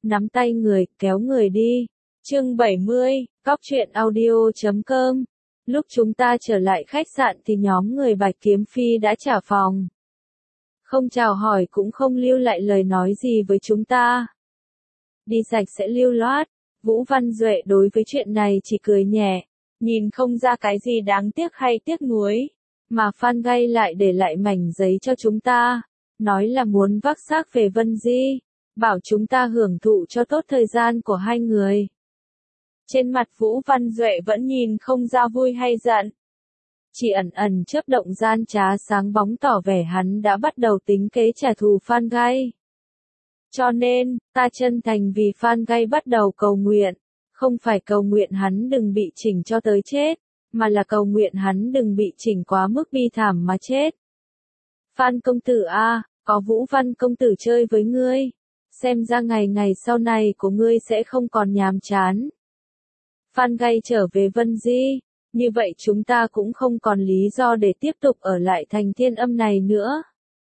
nắm tay người, kéo người đi. Chương 70, Góc truyện audio.com. Lúc chúng ta trở lại khách sạn thì nhóm người Bạch Kiếm Phi đã trả phòng. Không chào hỏi cũng không lưu lại lời nói gì với chúng ta. Đi sạch sẽ lưu loát, Vũ Văn Duệ đối với chuyện này chỉ cười nhẹ, nhìn không ra cái gì đáng tiếc hay tiếc nuối. Mà Phan Gay lại để lại mảnh giấy cho chúng ta, nói là muốn vác xác về Vân Di, bảo chúng ta hưởng thụ cho tốt thời gian của hai người. Trên mặt Vũ Văn Duệ vẫn nhìn không ra vui hay giận. Chỉ ẩn ẩn chớp động gian trá sáng bóng tỏ vẻ hắn đã bắt đầu tính kế trả thù Phan Gay. Cho nên, ta chân thành vì Phan Gay bắt đầu cầu nguyện, không phải cầu nguyện hắn đừng bị chỉnh cho tới chết, mà là cầu nguyện hắn đừng bị chỉnh quá mức bi thảm mà chết. Phan công tử a, có Vũ Văn công tử chơi với ngươi, xem ra ngày ngày sau này của ngươi sẽ không còn nhàm chán. Phan Gay trở về Vân Di, như vậy chúng ta cũng không còn lý do để tiếp tục ở lại thành Thiên Âm này nữa.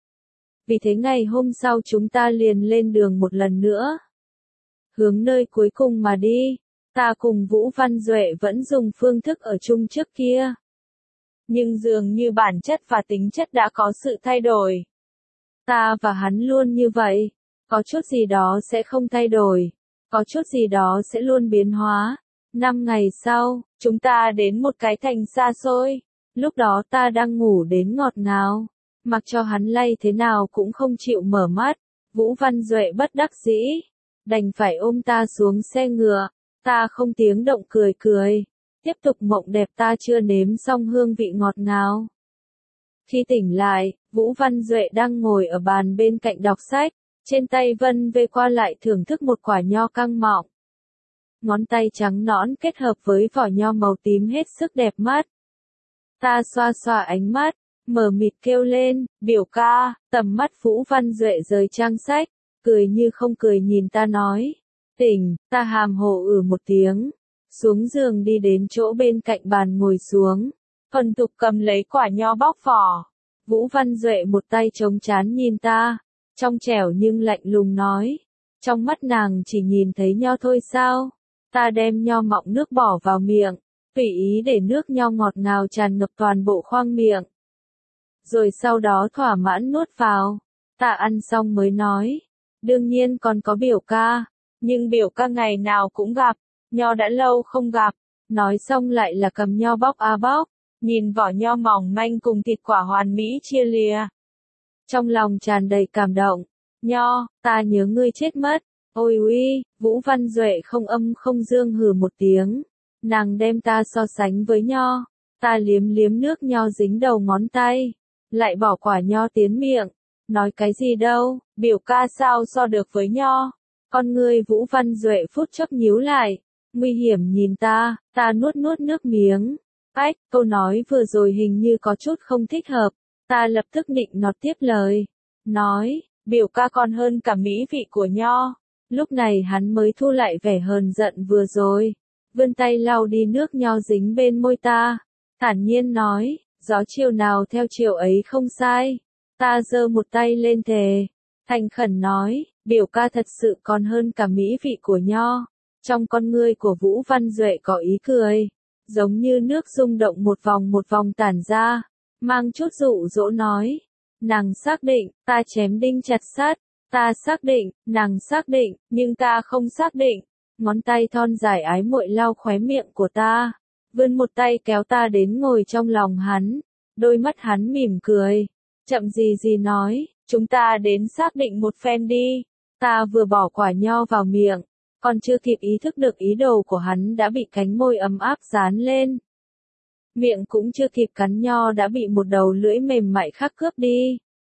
Vì thế ngày hôm sau chúng ta liền lên đường một lần nữa. Hướng nơi cuối cùng mà đi, ta cùng Vũ Văn Duệ vẫn dùng phương thức ở chung trước kia. Nhưng dường như bản chất và tính chất đã có sự thay đổi. Ta và hắn luôn như vậy, có chút gì đó sẽ không thay đổi, có chút gì đó sẽ luôn biến hóa. 5 ngày sau, chúng ta đến một cái thành xa xôi, lúc đó ta đang ngủ đến ngọt ngào, mặc cho hắn lay thế nào cũng không chịu mở mắt. Vũ Văn Duệ bất đắc dĩ, đành phải ôm ta xuống xe ngựa, ta không tiếng động cười cười, tiếp tục mộng đẹp ta chưa nếm xong hương vị ngọt ngào. Khi tỉnh lại, Vũ Văn Duệ đang ngồi ở bàn bên cạnh đọc sách, trên tay vân vê qua lại thưởng thức một quả nho căng mọng. Ngón tay trắng nõn kết hợp với vỏ nho màu tím hết sức đẹp mắt. Ta xoa xoa ánh mắt, mờ mịt kêu lên, biểu ca. Tầm mắt Vũ Văn Duệ rời trang sách, cười như không cười nhìn ta nói. Tỉnh, ta hàm hồ một tiếng, xuống giường đi đến chỗ bên cạnh bàn ngồi xuống, thuần thục cầm lấy quả nho bóc vỏ. Vũ Văn Duệ một tay chống trán nhìn ta, trong trẻo nhưng lạnh lùng nói. Trong mắt nàng chỉ nhìn thấy nho thôi sao? Ta đem nho mọng nước bỏ vào miệng, tùy ý để nước nho ngọt ngào tràn ngập toàn bộ khoang miệng. Rồi sau đó thỏa mãn nuốt vào. Ta ăn xong mới nói. Đương nhiên còn có biểu ca, nhưng biểu ca ngày nào cũng gặp, nho đã lâu không gặp. Nói xong lại là cầm nho bóc bóc, nhìn vỏ nho mỏng manh cùng thịt quả hoàn mỹ chia lìa. Trong lòng tràn đầy cảm động. Nho, ta nhớ ngươi chết mất. Ôi uy, Vũ Văn Duệ không âm không dương hừ một tiếng. Nàng đem ta so sánh với nho. Ta liếm liếm nước nho dính đầu ngón tay. Lại bỏ quả nho tiến miệng. Nói cái gì đâu, biểu ca sao so được với nho. Con ngươi Vũ Văn Duệ phút chốc nhíu lại. Nguy hiểm nhìn ta nuốt nuốt nước miếng. Ách, câu nói vừa rồi hình như có chút không thích hợp. Ta lập tức nịnh nọt tiếp lời. Nói, biểu ca còn hơn cả mỹ vị của nho. Lúc này hắn mới thu lại vẻ hờn giận vừa rồi, vươn tay lau đi nước nho dính bên môi ta, thản nhiên nói, gió chiều nào theo chiều ấy không sai. Ta giơ một tay lên thề, thành khẩn nói, biểu ca thật sự còn hơn cả mỹ vị của nho. Trong con ngươi của Vũ Văn Duệ có ý cười, giống như nước rung động một vòng tản ra, mang chút dụ dỗ nói, nàng xác định, ta chém đinh chặt sắt. Ta xác định, nàng xác định, nhưng ta không xác định. Ngón tay thon dài ái muội lau khóe miệng của ta, vươn một tay kéo ta đến ngồi trong lòng hắn. Đôi mắt hắn mỉm cười, chậm gì nói, chúng ta đến xác định một phen đi. Ta vừa bỏ quả nho vào miệng, còn chưa kịp ý thức được ý đồ của hắn đã bị cánh môi ấm áp dán lên. Miệng cũng chưa kịp cắn nho đã bị một đầu lưỡi mềm mại khác cướp đi.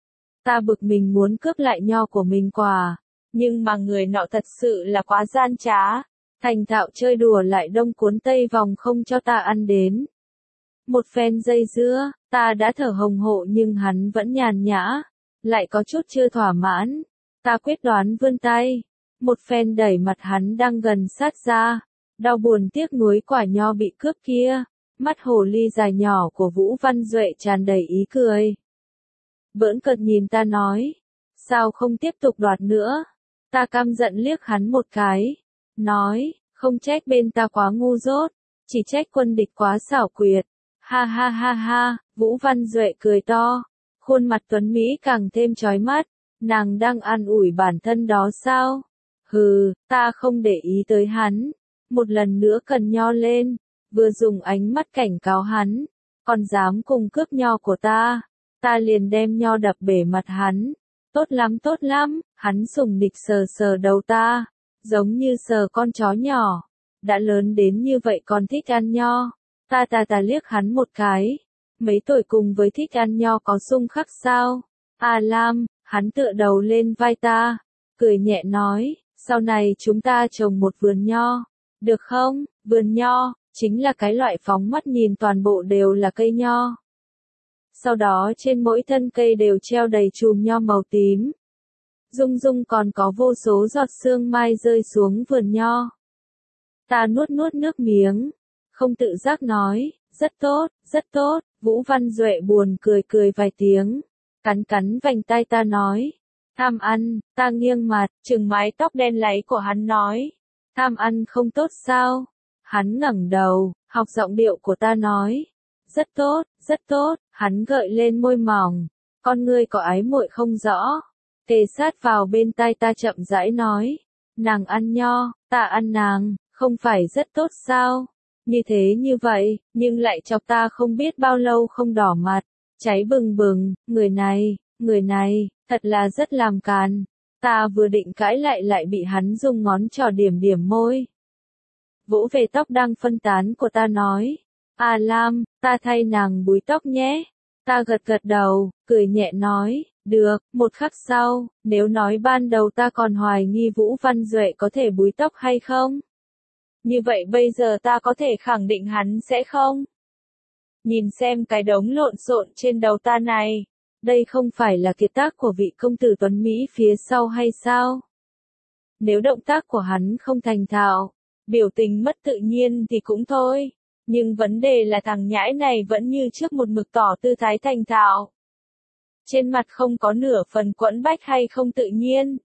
Ta bực mình muốn cướp lại nho của mình quả, nhưng mà người nọ thật sự là quá gian trá, thành thạo chơi đùa lại đông cuốn tây vòng không cho ta ăn đến. Một phen dây dưa, ta đã thở hồng hộ nhưng hắn vẫn nhàn nhã, lại có chút chưa thỏa mãn. Ta quyết đoán vươn tay, một phen đẩy mặt hắn đang gần sát ra, đau buồn tiếc nuối quả nho bị cướp kia. Mắt hồ ly dài nhỏ của Vũ Văn Duệ tràn đầy ý cười. Bỡn cợt nhìn ta nói, sao không tiếp tục đoạt nữa? Ta căm giận liếc hắn một cái, nói, không trách bên ta quá ngu dốt, chỉ trách quân địch quá xảo quyệt. Ha ha ha ha, Vũ Văn Duệ cười to, khuôn mặt tuấn Mỹ càng thêm chói mắt, nàng đang an ủi bản thân đó sao? Hừ, ta không để ý tới hắn, một lần nữa cần nho lên, vừa dùng ánh mắt cảnh cáo hắn, còn dám cùng cướp nho của ta liền đem nho đập bể mặt hắn. Tốt lắm, hắn sùng nịch sờ sờ đầu ta, giống như sờ con chó nhỏ, đã lớn đến như vậy còn thích ăn nho. Ta liếc hắn một cái, mấy tuổi cùng với thích ăn nho có xung khắc sao? A Lam, hắn tựa đầu lên vai ta, cười nhẹ nói, sau này chúng ta trồng một vườn nho, được không? Vườn nho, chính là cái loại phóng mắt nhìn toàn bộ đều là cây nho. Sau đó trên mỗi thân cây đều treo đầy chùm nho màu tím. Rung rung còn có vô số giọt sương mai rơi xuống vườn nho. Ta nuốt nước miếng, không tự giác nói, rất tốt, Vũ Văn Duệ buồn cười vài tiếng, cắn vành tai ta nói, tham ăn, ta nghiêng mặt, chừng mái tóc đen láy của hắn nói, tham ăn không tốt sao? Hắn ngẩng đầu, học giọng điệu của ta nói, rất tốt, hắn gợi lên môi mỏng, con ngươi có ái muội không rõ, kề sát vào bên tai ta chậm rãi nói, nàng ăn nho, ta ăn nàng, không phải rất tốt sao? Như thế như vậy, nhưng lại chọc ta không biết bao lâu không đỏ mặt, cháy bừng bừng, người này, thật là rất làm càn. Ta vừa định cãi lại bị hắn dùng ngón trỏ điểm môi. Vỗ về tóc đang phân tán của ta nói, A Lam, ta thay nàng búi tóc nhé. Ta gật đầu, cười nhẹ nói, được, một khắc sau, nếu nói ban đầu ta còn hoài nghi Vũ Văn Duệ có thể búi tóc hay không? Như vậy bây giờ ta có thể khẳng định hắn sẽ không. Nhìn xem cái đống lộn xộn trên đầu ta này, đây không phải là kiệt tác của vị công tử tuấn Mỹ phía sau hay sao? Nếu động tác của hắn không thành thạo, biểu tình mất tự nhiên thì cũng thôi, nhưng vấn đề là thằng nhãi này vẫn như trước một mực tỏ tư thái thành thạo. Trên mặt không có nửa phần quẫn bách hay không tự nhiên.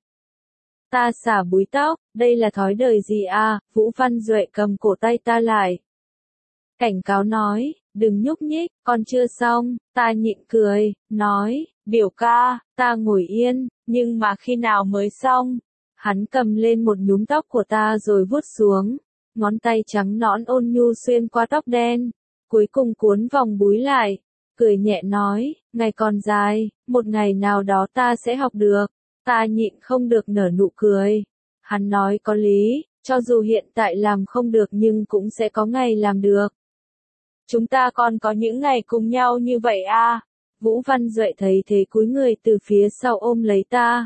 Ta xả búi tóc, đây là thói đời gì à? Vũ Văn Duệ cầm cổ tay ta lại. Cảnh cáo nói, đừng nhúc nhích, còn chưa xong. Ta nhịn cười, nói, biểu ca, ta ngồi yên, nhưng mà khi nào mới xong? Hắn cầm lên một nhúm tóc của ta rồi vuốt xuống, ngón tay trắng nõn ôn nhu xuyên qua tóc đen, cuối cùng cuốn vòng búi lại, cười nhẹ nói, ngày còn dài, một ngày nào đó ta sẽ học được. Ta nhịn không được nở nụ cười. Hắn nói có lý, cho dù hiện tại làm không được nhưng cũng sẽ có ngày làm được. Chúng ta còn có những ngày cùng nhau như vậy à? Vũ Văn Duệ thấy thế cúi người từ phía sau ôm lấy ta.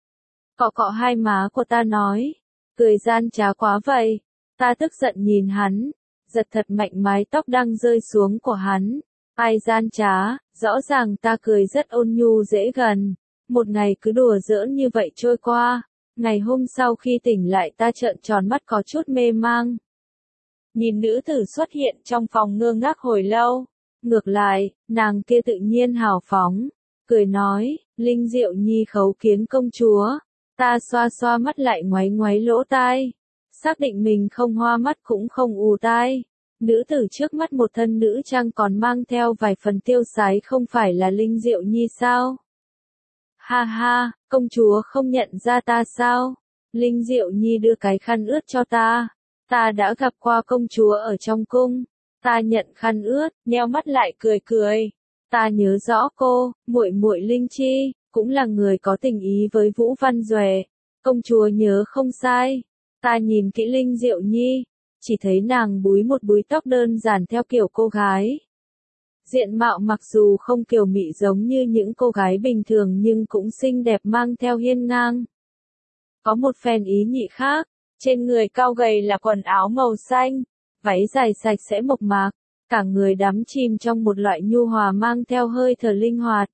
Cọ hai má của ta nói, cười gian trá quá vậy. Ta tức giận nhìn hắn, giật thật mạnh mái tóc đang rơi xuống của hắn. Ai gian trá, rõ ràng ta cười rất ôn nhu dễ gần. Một ngày cứ đùa giỡn như vậy trôi qua, ngày hôm sau khi tỉnh lại ta trợn tròn mắt có chút mê mang. Nhìn nữ tử xuất hiện trong phòng ngơ ngác hồi lâu, ngược lại, nàng kia tự nhiên hào phóng, cười nói, Linh Diệu Nhi khấu kiến công chúa. Ta xoa mắt lại ngoáy lỗ tai, xác định mình không hoa mắt cũng không ù tai. Nữ tử trước mắt một thân nữ trang còn mang theo vài phần tiêu sái không phải là Linh Diệu Nhi sao? Ha ha, công chúa không nhận ra ta sao? Linh Diệu Nhi đưa cái khăn ướt cho ta. Ta đã gặp qua công chúa ở trong cung. Ta nhận khăn ướt, nheo mắt lại cười. Ta nhớ rõ cô, muội Linh Chi, cũng là người có tình ý với Vũ Văn Duệ. Công chúa nhớ không sai. Ta nhìn kỹ Linh Diệu Nhi, chỉ thấy nàng búi một búi tóc đơn giản theo kiểu cô gái. Diện mạo mặc dù không kiều mị giống như những cô gái bình thường nhưng cũng xinh đẹp mang theo hiên ngang. Có một phen ý nhị khác, trên người cao gầy là quần áo màu xanh, váy dài sạch sẽ mộc mạc, cả người đắm chìm trong một loại nhu hòa mang theo hơi thở linh hoạt.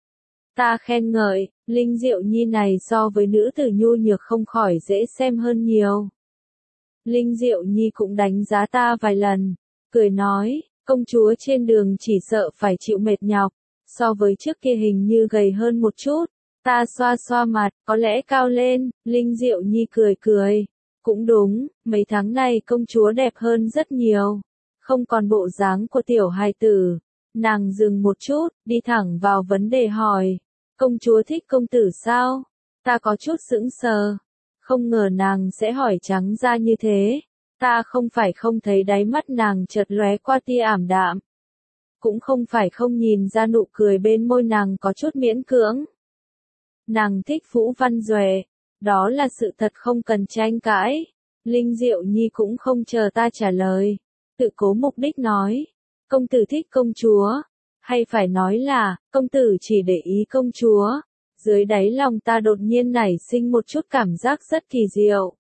Ta khen ngợi, Linh Diệu Nhi này so với nữ tử nhu nhược không khỏi dễ xem hơn nhiều. Linh Diệu Nhi cũng đánh giá ta vài lần, cười nói, công chúa trên đường chỉ sợ phải chịu mệt nhọc, so với trước kia hình như gầy hơn một chút, Ta xoa xoa mặt, có lẽ cao lên, Linh Diệu Nhi cười cười. Cũng đúng, mấy tháng này công chúa đẹp hơn rất nhiều. Không còn bộ dáng của tiểu hài tử. Nàng dừng một chút, đi thẳng vào vấn đề hỏi. Công chúa thích công tử sao? Ta có chút sững sờ. Không ngờ nàng sẽ hỏi trắng ra như thế. Ta không phải không thấy đáy mắt nàng chợt lóe qua tia ảm đạm. Cũng không phải không nhìn ra nụ cười bên môi nàng có chút miễn cưỡng. Nàng thích Vũ Văn Duệ. Đó là sự thật không cần tranh cãi. Linh Diệu Nhi cũng không chờ ta trả lời. Tự cố mục đích nói. Công tử thích công chúa. Hay phải nói là, công tử chỉ để ý công chúa. Dưới đáy lòng ta đột nhiên nảy sinh một chút cảm giác rất kỳ diệu.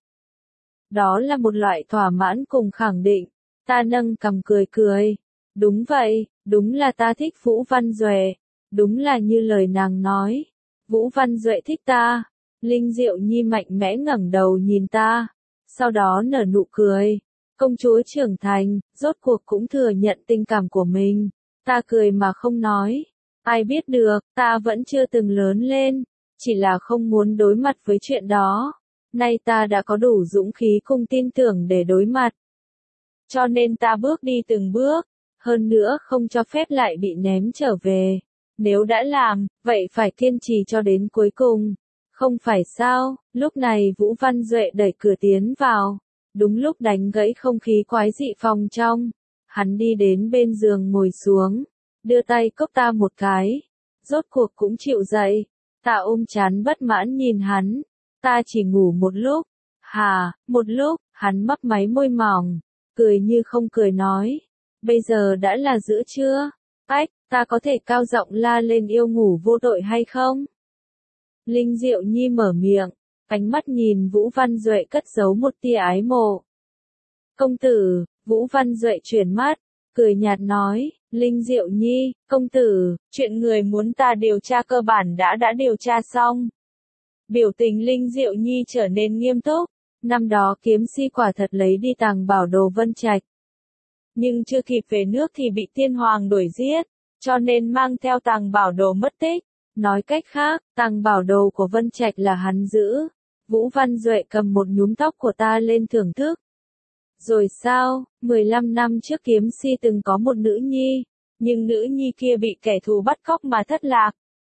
Đó là một loại thỏa mãn cùng khẳng định. Ta nâng cằm cười cười. Đúng vậy, đúng là ta thích Vũ Văn Duệ. Đúng là như lời nàng nói. Vũ Văn Duệ thích ta. Linh Diệu Nhi mạnh mẽ ngẩng đầu nhìn ta. Sau đó nở nụ cười. Công chúa trưởng thành, rốt cuộc cũng thừa nhận tình cảm của mình. Ta cười mà không nói. Ai biết được, ta vẫn chưa từng lớn lên. Chỉ là không muốn đối mặt với chuyện đó. Nay ta đã có đủ dũng khí cùng tin tưởng để đối mặt. Cho nên ta bước đi từng bước. Hơn nữa không cho phép lại bị ném trở về. Nếu đã làm, vậy phải kiên trì cho đến cuối cùng. Không phải sao, lúc này Vũ Văn Duệ đẩy cửa tiến vào. Đúng lúc đánh gãy không khí quái dị phòng trong. Hắn đi đến bên giường ngồi xuống. Đưa tay cốc ta một cái. Rốt cuộc cũng chịu dậy. Ta ôm chán bất mãn nhìn hắn. Ta chỉ ngủ một lúc. Một lúc, hắn mấp máy môi mỏng. Cười như không cười nói. Bây giờ đã là giữa trưa. Ách, ta có thể cao giọng la lên yêu ngủ vô tội hay không? Linh Diệu Nhi mở miệng. Ánh mắt nhìn Vũ Văn Duệ cất giấu một tia ái mộ. Công tử, Vũ Văn Duệ chuyển mắt. Cười nhạt nói, Linh Diệu Nhi, công tử, chuyện người muốn ta điều tra cơ bản đã điều tra xong. Biểu tình Linh Diệu Nhi trở nên nghiêm túc. Năm đó kiếm si quả thật lấy đi tàng bảo đồ Vân Trạch. Nhưng chưa kịp về nước thì bị tiên hoàng đuổi giết, cho nên mang theo tàng bảo đồ mất tích. Nói cách khác, tàng bảo đồ của Vân Trạch là hắn giữ. Vũ Văn Duệ cầm một nhúm tóc của ta lên thưởng thức. Rồi sao, 15 năm trước kiếm si từng có một nữ nhi, nhưng nữ nhi kia bị kẻ thù bắt cóc mà thất lạc.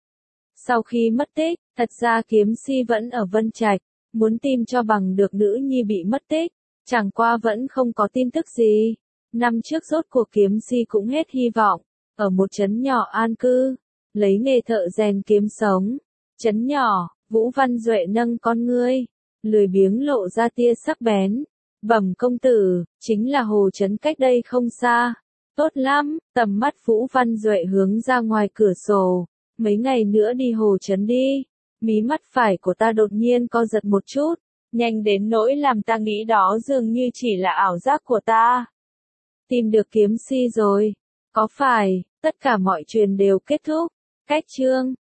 Sau khi mất tích, thật ra kiếm si vẫn ở Vân Trạch, muốn tìm cho bằng được nữ nhi bị mất tích, chẳng qua vẫn không có tin tức gì. Năm trước rốt cuộc kiếm si cũng hết hy vọng, ở một trấn nhỏ an cư, lấy nghề thợ rèn kiếm sống. Trấn nhỏ, Vũ Văn Duệ nâng con ngươi, lười biếng lộ ra tia sắc bén. Bẩm công tử, chính là hồ trấn cách đây không xa. Tốt lắm, tầm mắt Vũ Văn Duệ hướng ra ngoài cửa sổ. Mấy ngày nữa đi hồ trấn đi. Mí mắt phải của ta đột nhiên co giật một chút. Nhanh đến nỗi làm ta nghĩ đó dường như chỉ là ảo giác của ta. Tìm được kiếm si rồi. Có phải, tất cả mọi chuyện đều kết thúc. Cách chương.